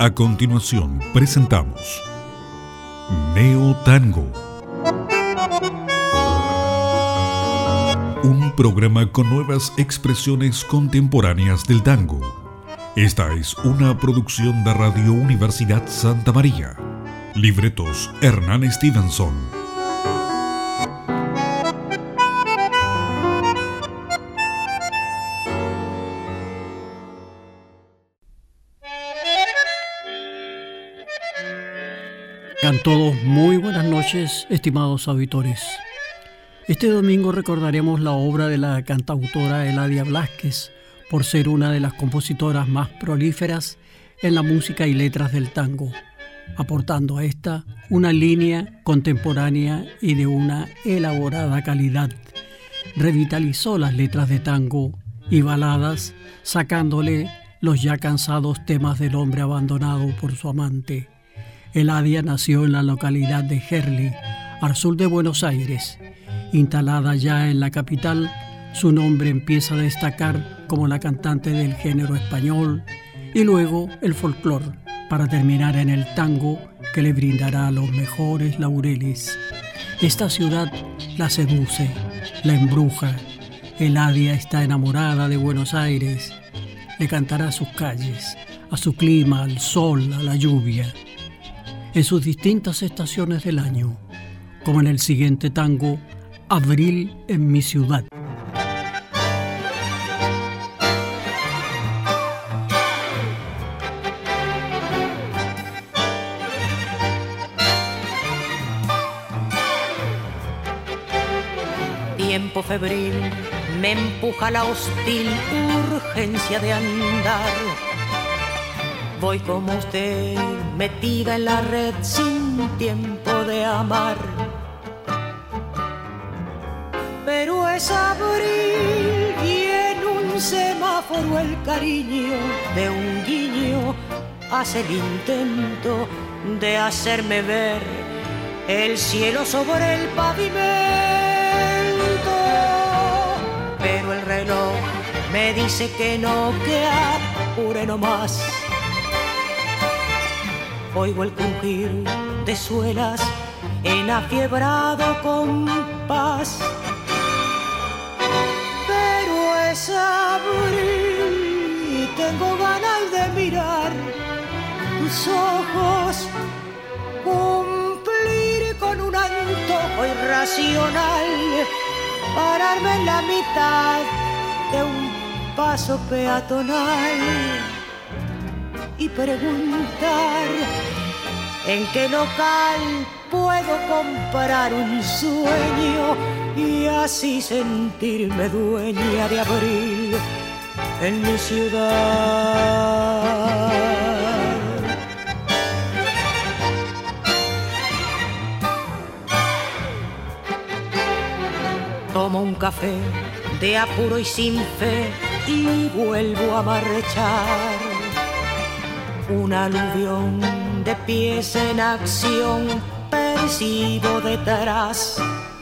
A continuación presentamos Neo Tango, un programa con nuevas expresiones contemporáneas del tango. Esta es una producción de Radio Universidad Santa María. Libretos Hernán Stevenson. Tengan todos muy buenas noches, estimados auditores. Este domingo recordaremos la obra de la cantautora Eladia Blasquez por ser una de las compositoras más prolíferas en la música y letras del tango, aportando a esta una línea contemporánea y de una elaborada calidad. Revitalizó las letras de tango y baladas, sacándole los ya cansados temas del hombre abandonado por su amante. Eladia nació en la localidad de Gerli, al sur de Buenos Aires. Instalada ya en la capital, su nombre empieza a destacar como la cantante del género español y luego el folclore, para terminar en el tango que le brindará los mejores laureles. Esta ciudad la seduce, la embruja. Eladia está enamorada de Buenos Aires. Le cantará a sus calles, a su clima, al sol, a la lluvia, en sus distintas estaciones del año, como en el siguiente tango, Abril en mi ciudad. Tiempo febril me empuja la hostil urgencia de andar. Voy como usted, metida en la red sin tiempo de amar. Pero es abril y en un semáforo el cariño de un guiño hace el intento de hacerme ver el cielo sobre el pavimento. Pero el reloj me dice que no, que apure nomás. Oigo el crujir de suelas en afiebrado compás. Pero es abril y tengo ganas de mirar tus ojos, cumplir con un antojo irracional, pararme en la mitad de un paso peatonal y preguntar en qué local puedo comprar un sueño y así sentirme dueña de abril en mi ciudad. Tomo un café de apuro y sin fe y vuelvo a marchar. Un aluvión de pies en acción percibo detrás.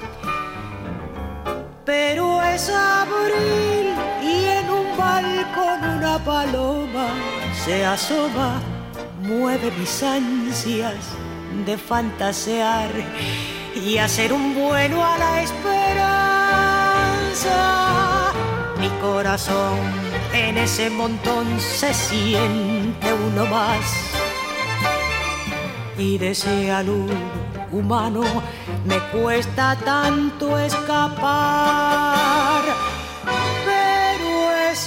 Pero es abril y en un balcón una paloma se asoma, mueve mis ansias de fantasear y hacer un vuelo a la esperanza. Mi corazón en ese montón se siente uno más y de ese alud humano me cuesta tanto escapar. Pero es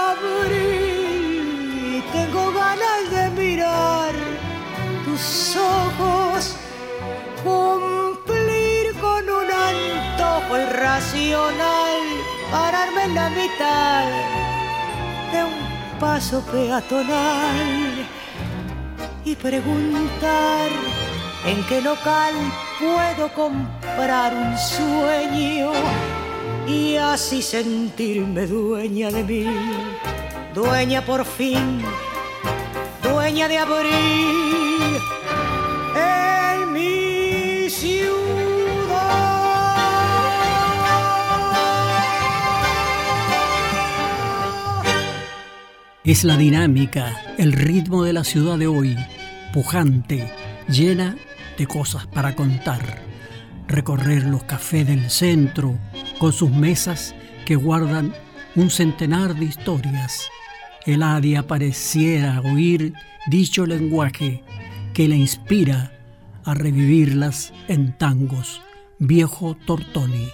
abril y tengo ganas de mirar tus ojos, cumplir con un antojo irracional, pararme en la mitad de un paso peatonal y preguntar en qué local puedo comprar un sueño y así sentirme dueña de mí, dueña por fin, dueña de abril en mi ciudad. Es la dinámica, el ritmo de la ciudad de hoy, pujante, llena de cosas para contar. Recorrer los cafés del centro con sus mesas que guardan un centenar de historias. Eladia pareciera oír dicho lenguaje que le inspira a revivirlas en tangos. Viejo Tortoni.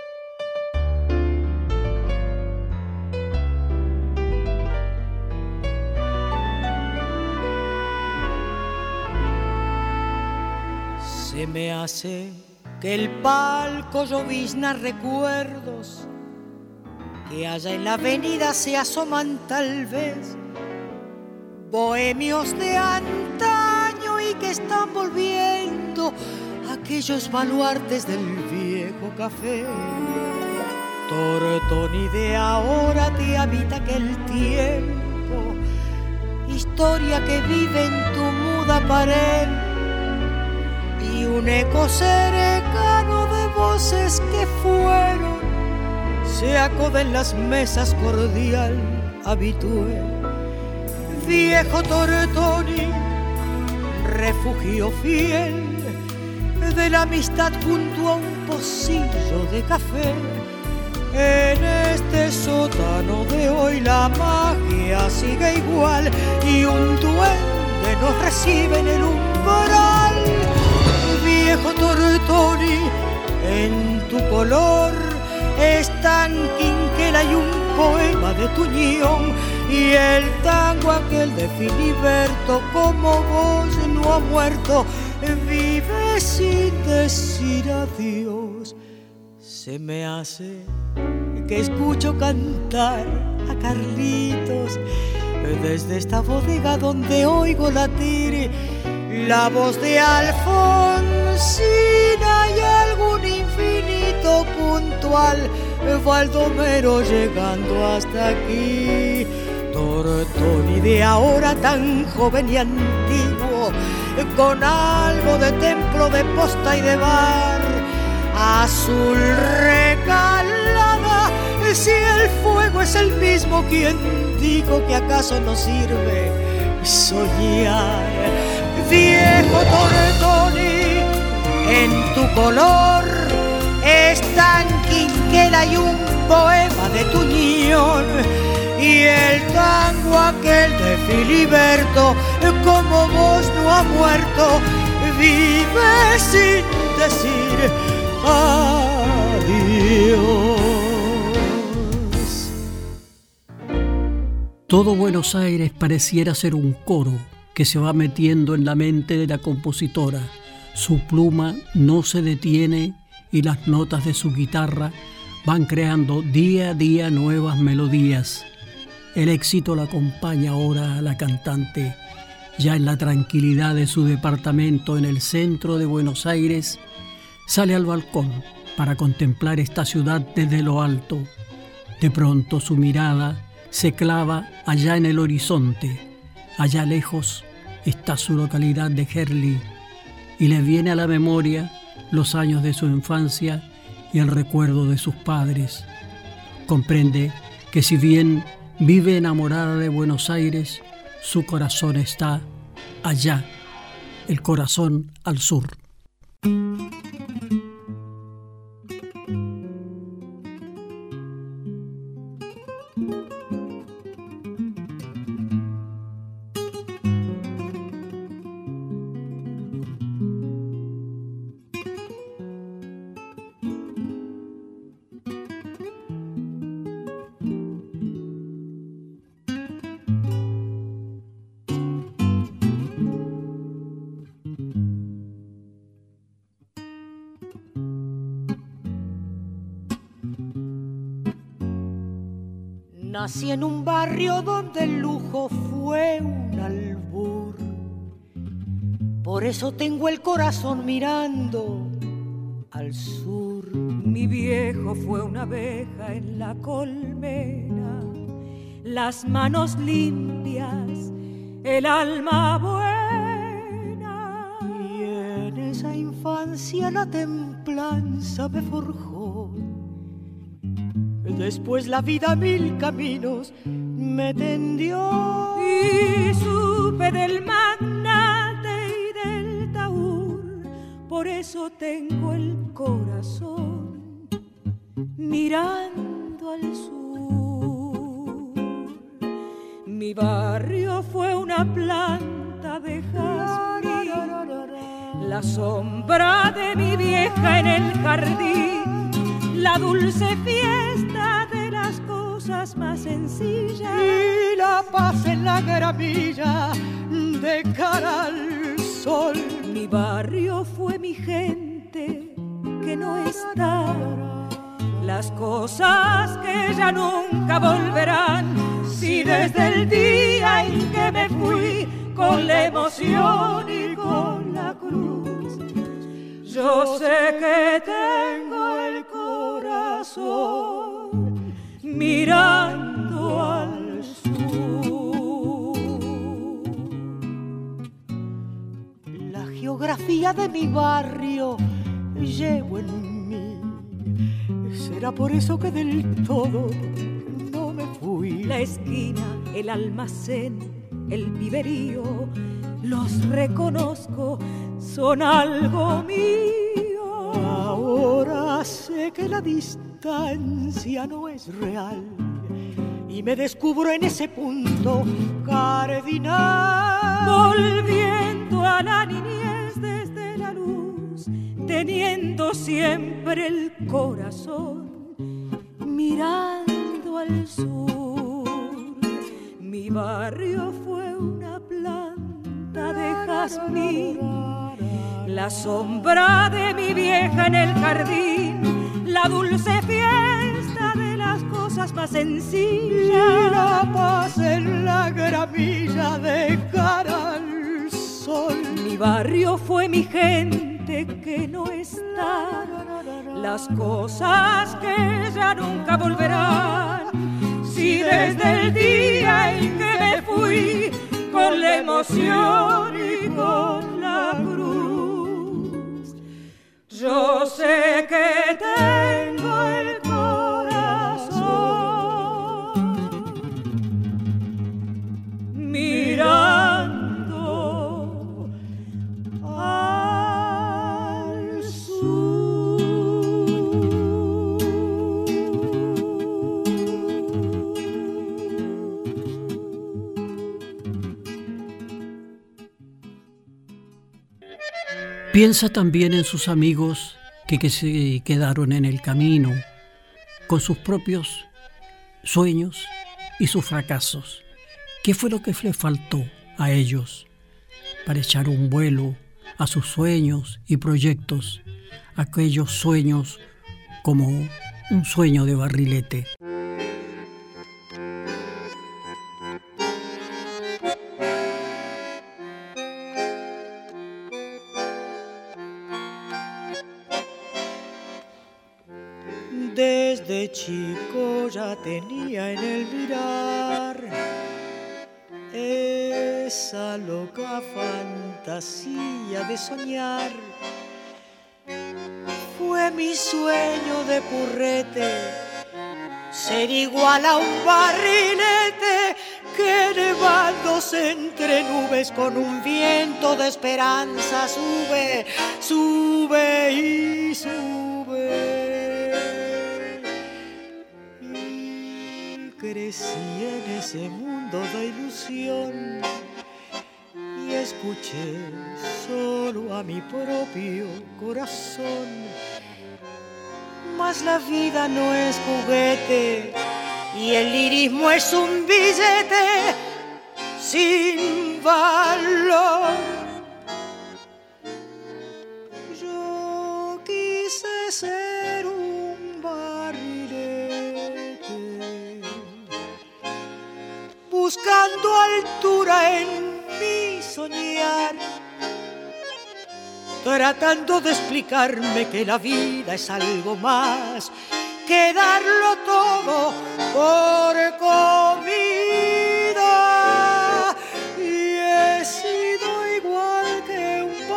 Se me hace que el palco llovizna recuerdos que allá en la avenida se asoman tal vez bohemios de antaño y que están volviendo aquellos baluartes del viejo café. Tortoni de ahora te habita aquel tiempo, historia que vive en tu muda pared y un eco cercano de voces que fueron, se acoda en las mesas cordial habitué. Viejo Tortoni, refugio fiel de la amistad junto a un pocillo de café. En este sótano de hoy la magia sigue igual y un duende nos recibe en el umbral. Viejo Tortoni, en tu color es tan quinquela y un poema de tu unión, y el tango aquel de Filiberto como vos no ha muerto, vive sin decir adiós. Se me hace que escucho cantar a Carlitos desde esta bodega donde oigo latir la voz de Alfonsina y algún infinito puntual Baldomero llegando hasta aquí. Tortoni de ahora tan joven y antiguo, con algo de templo, de posta y de bar, azul recalada, si el fuego es el mismo, quien dijo que acaso no sirve soñar. Viejo Tortoni, en tu color es tan quinquela y un poema de tu unión, y el tango aquel de Filiberto como vos no ha muerto, vive sin decir adiós. Todo Buenos Aires pareciera ser un coro que se va metiendo en la mente de la compositora. Su pluma no se detiene y las notas de su guitarra van creando día a día nuevas melodías. El éxito la acompaña ahora a la cantante. Ya en la tranquilidad de su departamento en el centro de Buenos Aires, sale al balcón para contemplar esta ciudad desde lo alto. De pronto su mirada se clava allá en el horizonte. Allá lejos está su localidad de Herli y le viene a la memoria los años de su infancia y el recuerdo de sus padres. Comprende que si bien vive enamorada de Buenos Aires, su corazón está allá, el corazón al sur. Nací en un barrio donde el lujo fue un albur, por eso tengo el corazón mirando al sur. Mi viejo fue una abeja en la colmena, las manos limpias, el alma buena, y en esa infancia la templanza me forjó. Después la vida mil caminos me tendió. Y supe del magnate y del taur, por eso tengo el corazón mirando al sur. Mi barrio fue una planta de jazmín, la sombra de mi vieja en el jardín, la dulce fiesta de las cosas más sencillas y la paz en la gramilla de cara al sol. Mi barrio fue mi gente que no está, las cosas que ya nunca volverán. Si desde el día en que me fui con la emoción y con la cruz, yo sé que tengo el corazón mirando al sur. La geografía de mi barrio llevo en mí. Será por eso que del todo no me fui. La esquina, el almacén, el viverío, los reconozco, son algo mío. Ahora sé que la distancia no es real y me descubro en ese punto cardinal. Volviendo a la niñez desde la luz, teniendo siempre el corazón mirando al sur. Mi barrio fue una planta de jazmín, la sombra de mi vieja en el jardín, la dulce fiesta de las cosas más sencillas, y la paz en la gramilla de cara al sol. Mi barrio fue mi gente que no está, las cosas que ya nunca volverán. Si desde el día en que me fui con la emoción y con la cruz, yo sé que tengo el corazón mirando al sur. Piensa también en sus amigos que se quedaron en el camino, con sus propios sueños y sus fracasos. ¿Qué fue lo que les faltó a ellos para echar un vuelo a sus sueños y proyectos? Aquellos sueños como un sueño de barrilete. Desde chico ya tenía en el mirar esa loca fantasía de soñar. Fue mi sueño de purrete ser igual a un barrilete que elevándose entre nubes con un viento de esperanza sube, sube y sube. Crecí en ese mundo de ilusión y escuché solo a mi propio corazón. Mas la vida no es juguete y el lirismo es un billete sin valor. Yo quise ser un barrilete buscando altura en mi soñar, tratando de explicarme que la vida es algo más que darlo todo por comida. Y he sido igual que un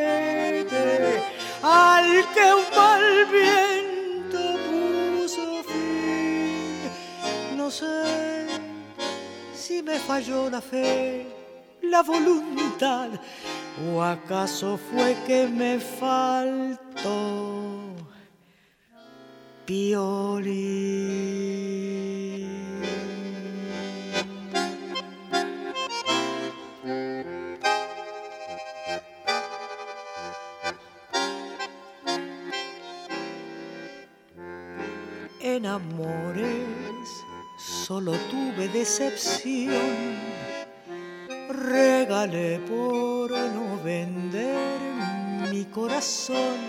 barrilete al que un mal viento puso fin. me falló la fe, la voluntad, o acaso fue que me faltó Piolín. En amores solo tuve decepción, regalé por no vender mi corazón,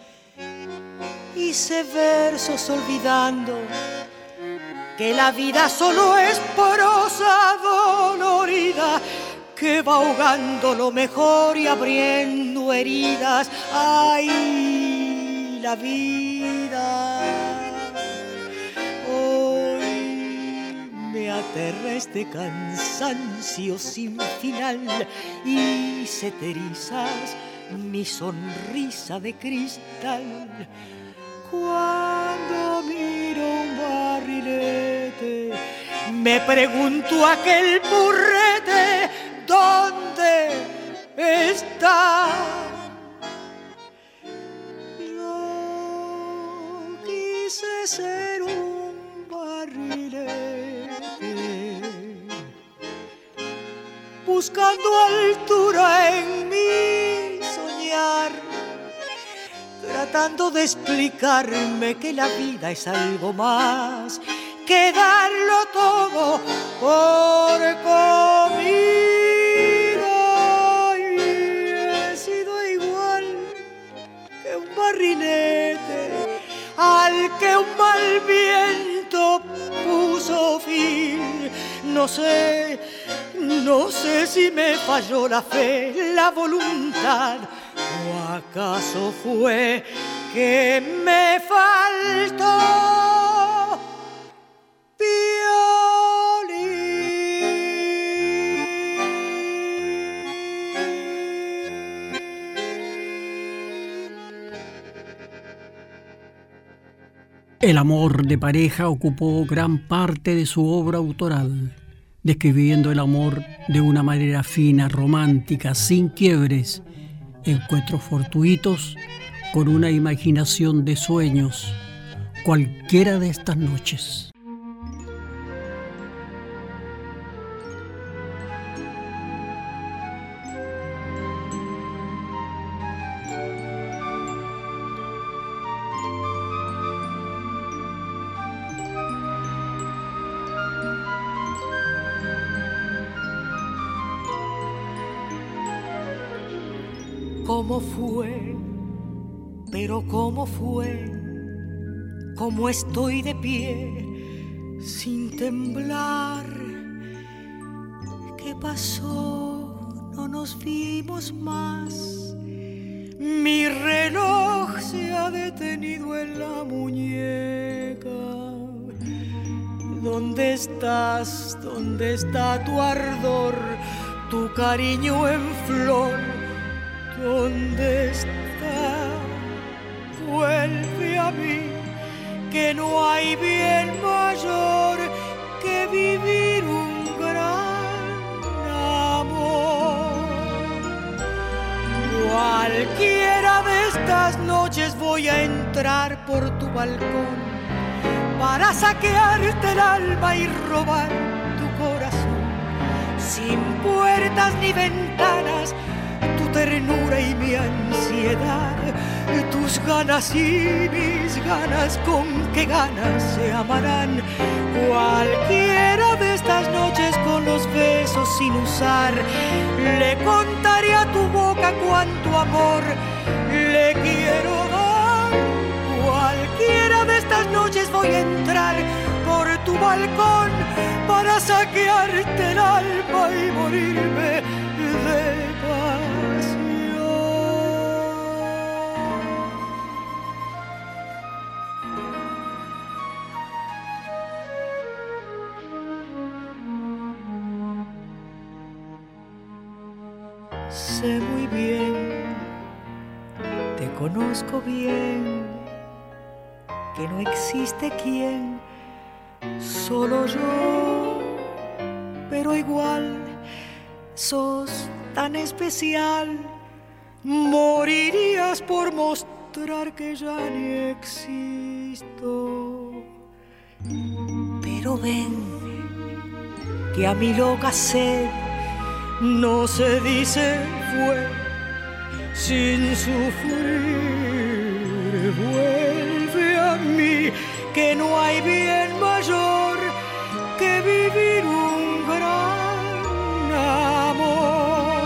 hice versos olvidando que la vida solo es prosa dolorida que va ahogando lo mejor y abriendo heridas. ¡Ay, la vida! Me aterra este cansancio sin final y se te erizas mi sonrisa de cristal. Cuando miro un barrilete, me pregunto aquel burrete, ¿dónde está? Yo quise ser un barrilete, buscando altura en mi soñar, tratando de explicarme que la vida es algo más que darlo todo por comida. Y he sido igual que un barrilete al que un mal viento puso fin. No sé si me falló la fe, la voluntad, o acaso fue que me faltó El amor de pareja ocupó gran parte de su obra autoral, describiendo el amor de una manera fina, romántica, sin quiebres, encuentros fortuitos, con una imaginación de sueños, cualquiera de estas noches. ¿Cómo fue? Pero ¿cómo fue? ¿Cómo estoy de pie sin temblar? ¿Qué pasó? No nos vimos más. Mi reloj se ha detenido en la muñeca. ¿Dónde estás? ¿Dónde está tu ardor? Tu cariño en flor. ¿Dónde está? Vuelve a mí, que no hay bien mayor que vivir un gran amor. Cualquiera de estas noches voy a entrar por tu balcón para saquearte el alma y robar tu corazón, sin puertas ni ventanas, tu ternura y mi ansiedad, tus ganas y mis ganas, con qué ganas se amarán. Cualquiera de estas noches con los besos sin usar, le contaré a tu boca cuánto amor le quiero dar. Cualquiera de estas noches voy a entrar por tu balcón para saquearte el alma y morirme de pasión. Sé muy bien, te conozco bien, que no existe quien, solo yo, pero igual sos tan especial. Morirías por mostrar que ya ni existo. Pero ven, que a mi loca sed no se dice fue sin sufrir. Vuelve a mí, que no hay bien mayor que vivir un gran amor.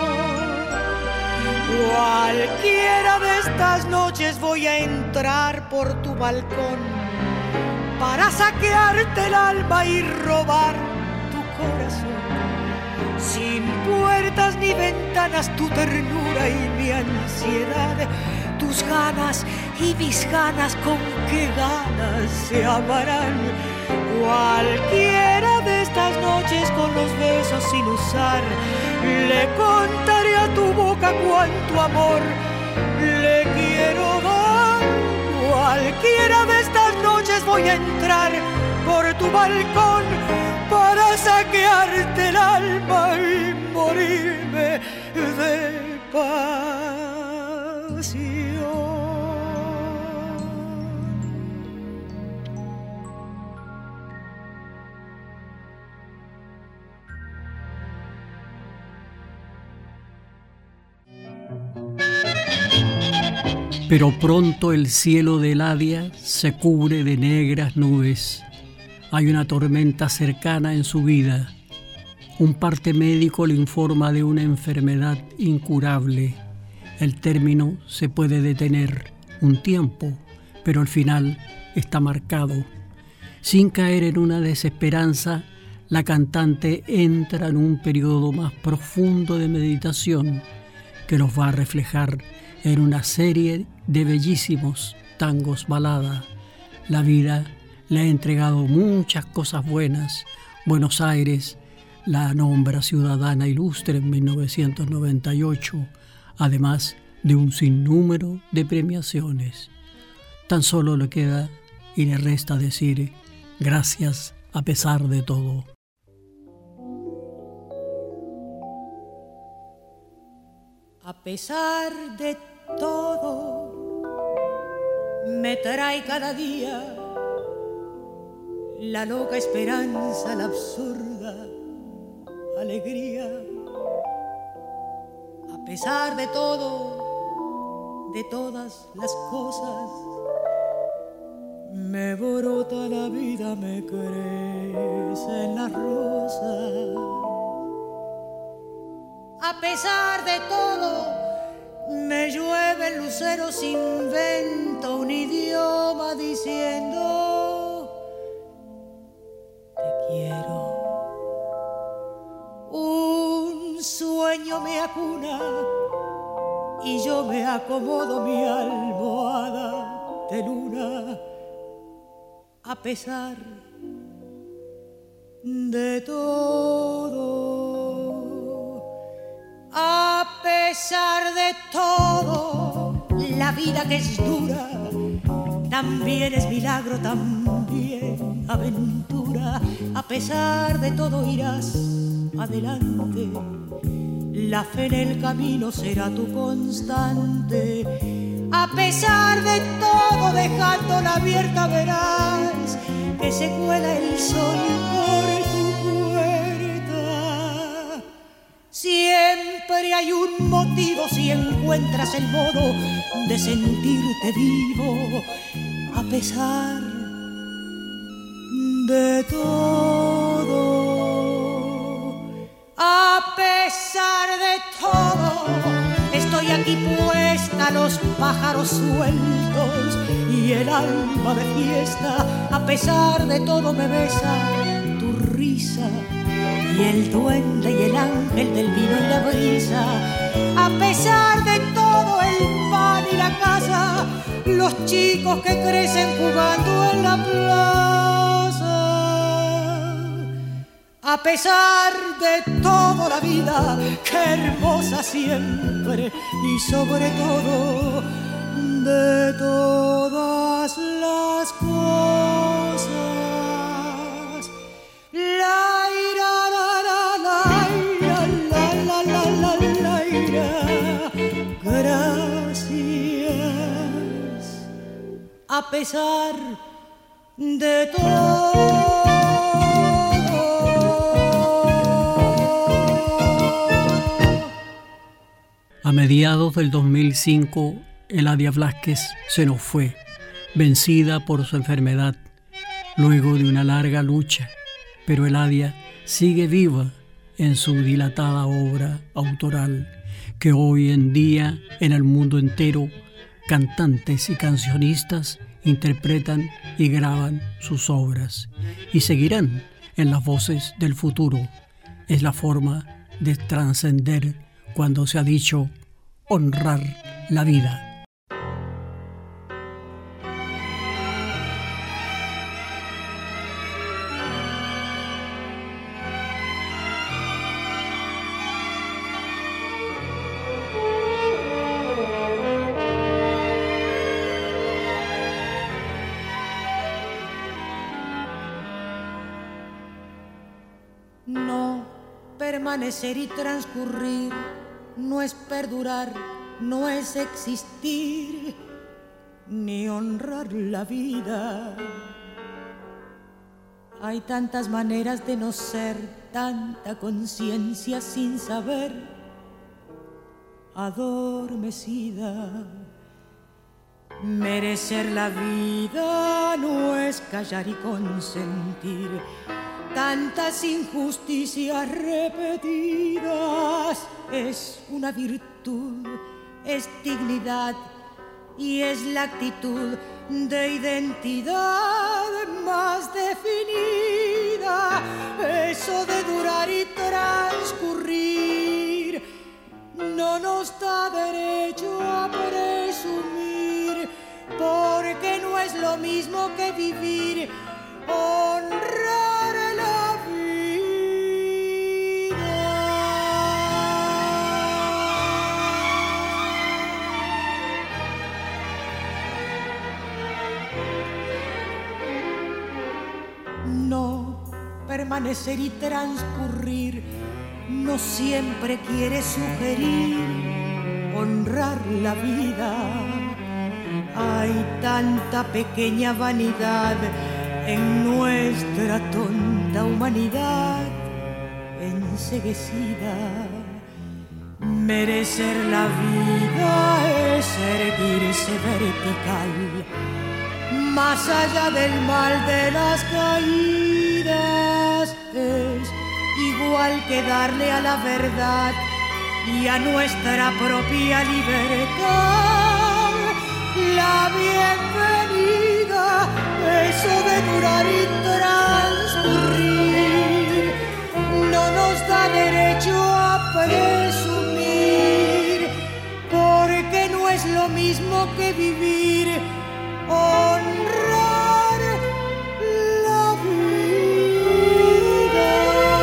Cualquiera de estas noches voy a entrar por tu balcón para saquearte el alma y robar tu corazón. Sin puertas ni ventanas, tu ternura y mi ansiedad, tus ganas y mis ganas, con qué ganas se amarán. Cualquiera de estas noches con los besos sin usar, le contaré a tu boca cuánto amor le quiero dar. Cualquiera de estas noches voy a entrar por tu balcón para saquearte el alma y morirme de pasión. Pero pronto el cielo de Eladia se cubre de negras nubes. Hay una tormenta cercana en su vida. Un parte médico le informa de una enfermedad incurable. El término se puede detener un tiempo, pero el final está marcado. Sin caer en una desesperanza, la cantante entra en un periodo más profundo de meditación que los va a reflejar en una serie de bellísimos tangos balada. La vida le ha entregado muchas cosas buenas. Buenos Aires la nombra ciudadana ilustre en 1998, además de un sinnúmero de premiaciones. Tan solo le queda y le resta decir gracias a pesar de todo. A pesar de todo, me trae cada día la loca esperanza, la absurda alegría. A pesar de todo, de todas las cosas, me brota la vida, me crecen las rosas. A pesar de todo, me llueven luceros, invento un idioma diciendo te quiero. Un sueño me acuna y yo me acomodo mi almohada de luna. A pesar de todo, a pesar de todo, la vida que es dura también es milagro, también aventura. A pesar de todo irás adelante, la fe en el camino será tu constante. A pesar de todo, dejándola abierta verás que se cuela el sol por tu puerta. Siempre hay un motivo si encuentras el modo de sentirte vivo. A pesar de todo, a pesar de todo, estoy aquí puesta, los pájaros sueltos y el alma de fiesta. A pesar de todo me besa tu risa y el duende y el ángel del vino y la brisa. A pesar de todo, el pan y la casa, los chicos que crecen jugando en la plaza. A pesar de todo, la vida, qué hermosa siempre, y sobre todo de todas las cosas. La ira, la, la, pesar de todo. A mediados del 2005, Eladia Blázquez se nos fue, vencida por su enfermedad, luego de una larga lucha, pero Eladia sigue viva en su dilatada obra autoral, que hoy en día en el mundo entero cantantes y cancionistas interpretan y graban sus obras y seguirán en las voces del futuro. Es la forma de trascender cuando se ha dicho honrar la vida. No permanecer y transcurrir no es perdurar, no es existir, ni honrar la vida. Hay tantas maneras de no ser, tanta conciencia sin saber, adormecida. Merecer la vida no es callar y consentir tantas injusticias repetidas. Es una virtud, es dignidad y es la actitud de identidad más definida. Eso de durar y transcurrir no nos da derecho a presumir, porque no es lo mismo que vivir, honrar la vida. No permanecer y transcurrir no siempre quiere sugerir honrar la vida. Hay tanta pequeña vanidad en nuestra tonta humanidad enceguecida. Merecer la vida es erguirse vertical, más allá del mal de las caídas. Es igual que darle a la verdad y a nuestra propia libertad la bienvenida. Eso de durar y transcurrir no nos da derecho a presumir, porque no es lo mismo que vivir, honrar la vida.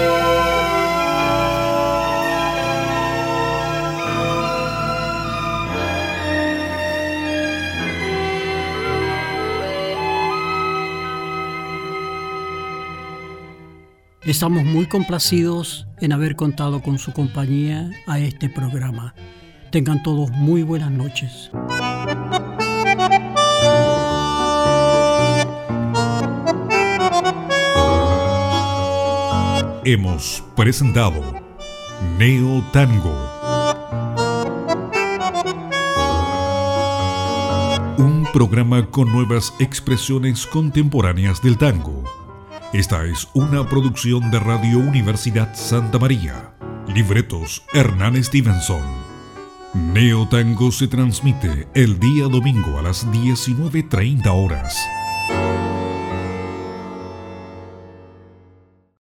Estamos muy complacidos en haber contado con su compañía a este programa. Tengan todos muy buenas noches. Hemos presentado Neo Tango, un programa con nuevas expresiones contemporáneas del tango. Esta es una producción de Radio Universidad Santa María. Libretos Hernán Stevenson. Neo Tango se transmite el día domingo a las 19:30 horas.